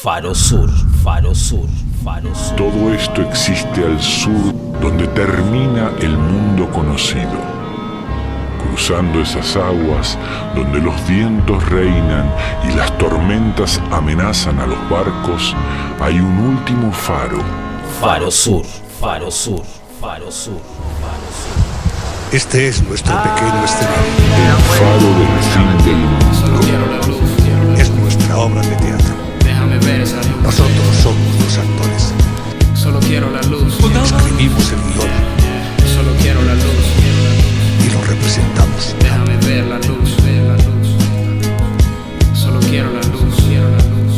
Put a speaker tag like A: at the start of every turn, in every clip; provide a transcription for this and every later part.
A: Faro Sur, Faro Sur, Faro Sur.
B: Todo esto existe al sur, donde termina el mundo conocido. Cruzando esas aguas donde los vientos reinan y las tormentas amenazan a los barcos, hay un último faro.
A: Faro Sur, Faro Sur, Faro Sur, Faro Sur.
C: Este es nuestro pequeño escenario.
B: El faro del fin del mundo.
D: Solo quiero la luz.
C: Es nuestra obra de teatro.
D: Déjame ver esa luz.
C: Nosotros somos los actores.
D: Solo quiero la luz.
C: Escribimos el guión
D: Solo quiero la luz.
C: y lo representamos.
D: Déjame ver la luz, ver la luz. Solo quiero la luz, quiero la luz.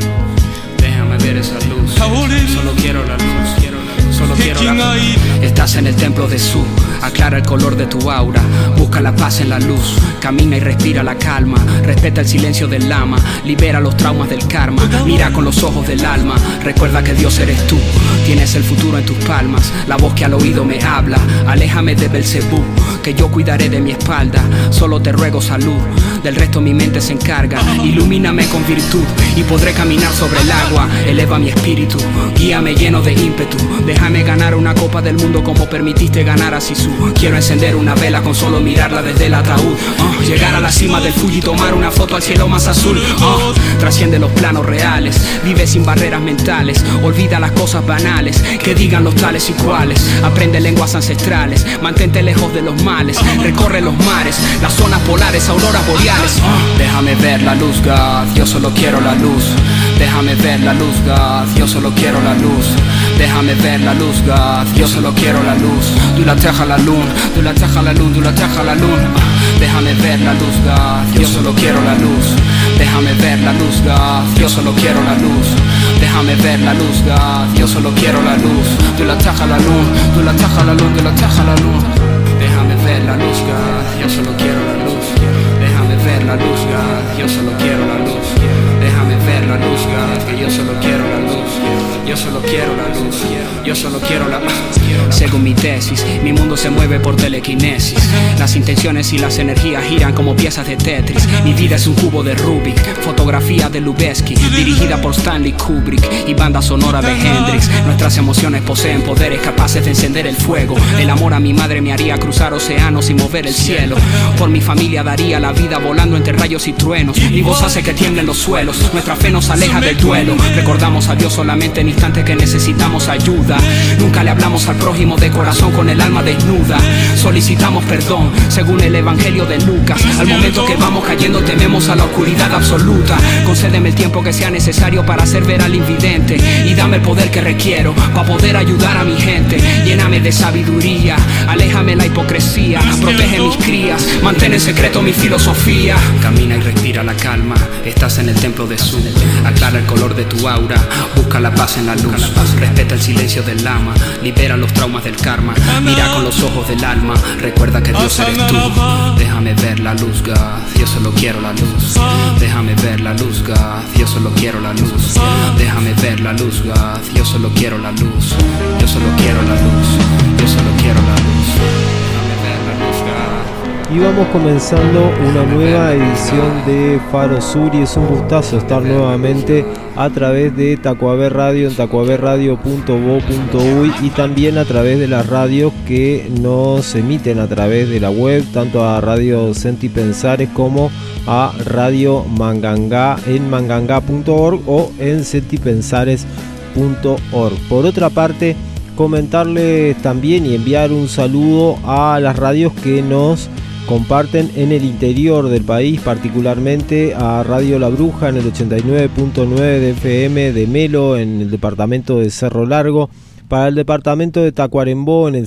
D: Déjame ver esa luz. Solo quiero la luz, quiero la luz. Solo quiero la luz. Estás en el templo de Su. Aclara el color de tu aura. Busca la paz en la luz. Camina y respira la calma. Respeta el silencio del lama. Libera los traumas del karma. Mira con los ojos del alma. Recuerda que Dios eres tú. Tienes el futuro en tus palmas. La voz que al oído me habla. Aléjame de Belcebú, que yo cuidaré de mi espalda. Solo te ruego salud. Del resto mi mente se encarga. Ilumíname con virtud y podré caminar sobre el agua. Eleva mi espíritu. Guíame lleno de ímpetu. Déjame ganar una copa del mundo como permitiste ganar a Sisu. Quiero encender una vela con solo mirarla desde el ataúd. Llegar a la cima del Fuji y tomar una foto al cielo más azul. Trasciende los planos reales. Vive sin barreras mentales. Olvida las cosas banales que digan los tales y cuales. Aprende lenguas ancestrales. Mantente lejos de los males. Recorre los mares, las zonas polares, auroras boreales. Déjame ver la luz, God. Yo solo quiero la luz. Déjame ver la luz, God. Yo solo quiero la luz. Déjame ver la luz, God. Yo solo quiero la luz. Du la teja la luna, du la teja la luna, du la teja la luna. Déjame ver la luz, God. Yo solo quiero la luz. Déjame ver la luz, God. Yo solo quiero la luz. Déjame ver la luz, God. Yo solo quiero la luz. Du la teja la luna, du la teja la luna, du la teja la luna. Déjame ver la luz, God. Yo solo quiero la luz. Déjame ver la luz, God. Yo solo quiero la luz. Déjame ver la luz, God. Que yo solo quiero la luz. Yo solo quiero la luz. Yo solo quiero la luz. Según mi tesis, mi mundo se mueve por telequinesis. Las intenciones y las energías giran como piezas de Tetris. Mi vida es un cubo de Rubik. Fotografía de Lubeski, dirigida por Stanley Kubrick. Y banda sonora de Hendrix. Nuestras emociones poseen poderes capaces de encender el fuego. El amor a mi madre me haría cruzar océanos y mover el cielo. Por mi familia daría la vida volando entre rayos y truenos. Mi voz hace que tiemblen los suelos. Nuestra fe nos aleja del duelo. Recordamos a Dios solamente en instantes que necesitamos ayuda. Nunca le hablamos al prójimo de corazón con el alma desnuda. Solicitamos perdón según el evangelio de Lucas. Al momento que vamos cayendo tememos a la oscuridad absoluta. Concédeme el tiempo que sea necesario para hacer ver al invidente. Y dame el poder que requiero para poder ayudar a mi gente. Lléname de sabiduría, aléjame la hipocresía. Protege mis crías, mantén en secreto mi filosofía. Camina y respira la calma, estás en el templo de Su. Aclara el color de tu aura, busca la paz en la luz. Respeta el silencio del lama, libera los traumas del karma. Mira con los ojos del alma, recuerda que Dios eres tú. Déjame ver la luz, God. Yo solo quiero la luz. Déjame ver la luz, God. Yo solo quiero la luz. Déjame ver la luz, God. Yo solo quiero la luz. Yo solo quiero la luz. Yo solo quiero la luz. Déjame ver la luz, God.
E: Y vamos comenzando una nueva edición de Faro Sur y es un gustazo estar nuevamente a través de Tacuabé Radio en tacuaberadio.bo.uy y también a través de las radios que nos emiten a través de la web, tanto a Radio Senti Pensares como a Radio Mangangá en mangangá.org o en sentipensares.org. Por otra parte, comentarles también y enviar un saludo a las radios que nos comparten en el interior del país, particularmente a Radio La Bruja en el 89.9 de FM de Melo en el departamento de Cerro Largo, para el departamento de Tacuarembó en el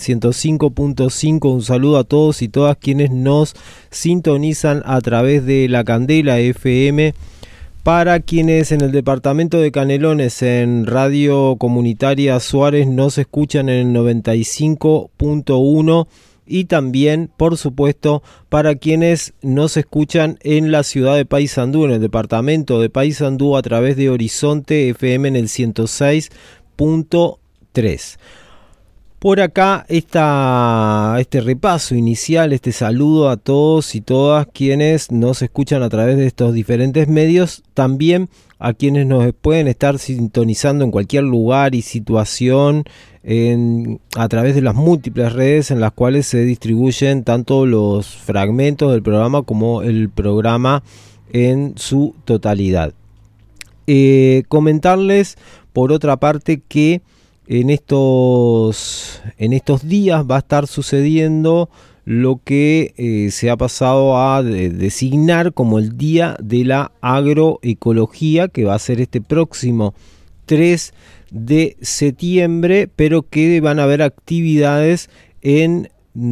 E: 105.5. Un saludo a todos y todas quienes nos sintonizan a través de La Candela FM, para quienes en el departamento de Canelones en Radio Comunitaria Suárez nos escuchan en el 95.1. Y también, por supuesto, para quienes nos escuchan en la ciudad de Paysandú, en el departamento de Paysandú, a través de Horizonte FM en el 106.3. Por acá este repaso inicial, este saludo a todos y todas quienes nos escuchan a través de estos diferentes medios. También a quienes nos pueden estar sintonizando en cualquier lugar y situación a través de las múltiples redes en las cuales se distribuyen tanto los fragmentos del programa como el programa en su totalidad. Comentarles por otra parte que en estos días va a estar sucediendo lo que se ha pasado a designar como el Día de la Agroecología, que va a ser este próximo 3 de septiembre, pero que van a haber actividades en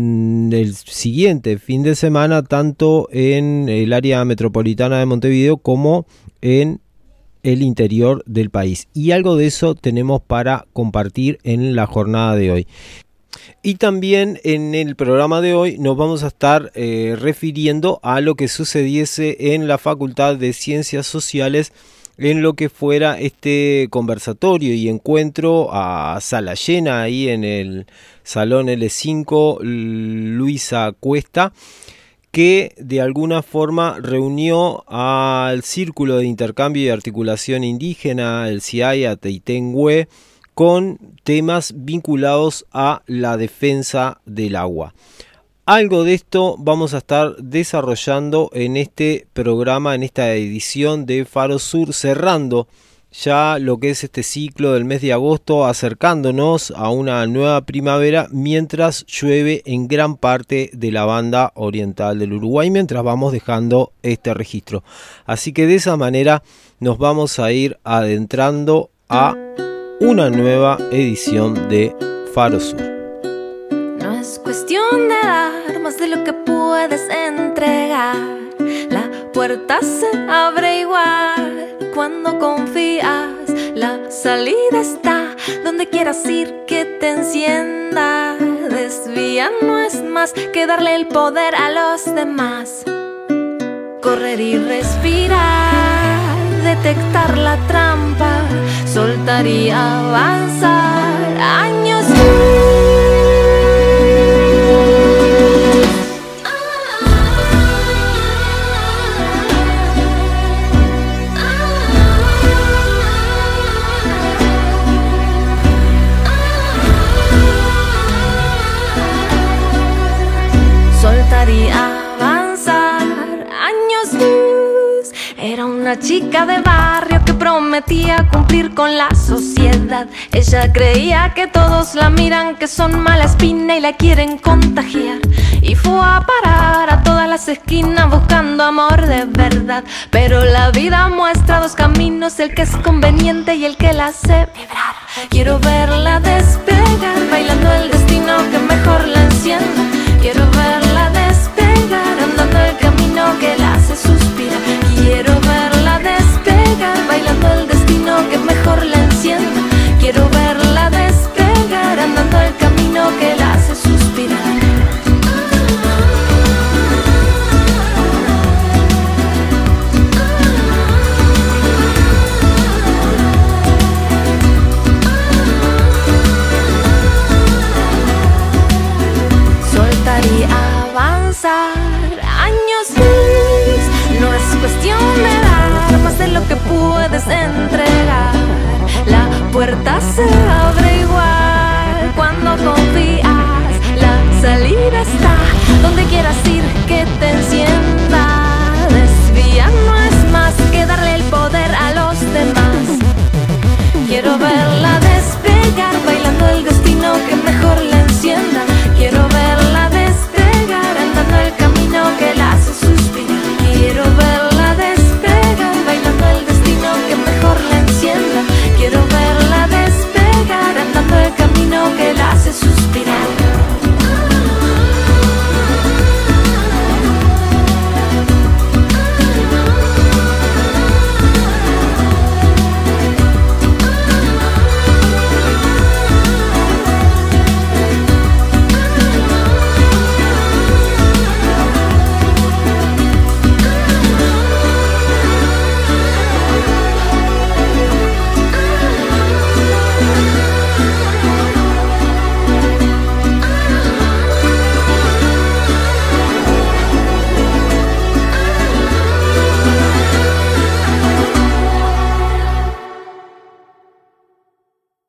E: el siguiente fin de semana, tanto en el área metropolitana de Montevideo como en el interior del país. Y algo de eso tenemos para compartir en la jornada de hoy. Y también en el programa de hoy nos vamos a estar refiriendo a lo que sucediese en la Facultad de Ciencias Sociales en lo que fuera este conversatorio y encuentro a sala llena ahí en el Salón L5 Luisa Cuesta, que de alguna forma reunió al Círculo de Intercambio y Articulación Indígena, el CIAI Ateitengüe, con temas vinculados a la defensa del agua. Algo de esto vamos a estar desarrollando en este programa, en esta edición de Faro Sur, cerrando ya lo que es este ciclo del mes de agosto, acercándonos a una nueva primavera mientras llueve en gran parte de la banda oriental del Uruguay, mientras vamos dejando este registro. Así que de esa manera nos vamos a ir adentrando a una nueva edición de Faro Sur.
F: No es cuestión de dar más de lo que puedes entregar. La puerta se abre igual cuando confías. La salida está donde quieras ir, que te encienda. Desviar no es más que darle el poder a los demás. Correr y respirar, detectar la trampa, soltar y avanzar. Años soltar y avanzar. Años luz. Era una chica de barrio que prometía cumplir con la sociedad. Ella creía que todos la miran, que son mala espina y la quieren contagiar. Y fue a parar a todas las esquinas buscando amor de verdad. Pero la vida muestra dos caminos, el que es conveniente y el que la hace vibrar. Quiero verla despegar, bailando el destino que mejor la encienda. Quiero verla despegar, andando el camino que la hace suspirar. Quiero verla despegar, bailando el destino que mejor la encienda. Quiero verla despegar, andando el camino que la hace suspirar. Soltar y avanzar. Años luz. No es cuestión de dar más de lo que puedes entregar. La puerta se abre igual cuando confías. La salida está donde quieras ir, que te encienda.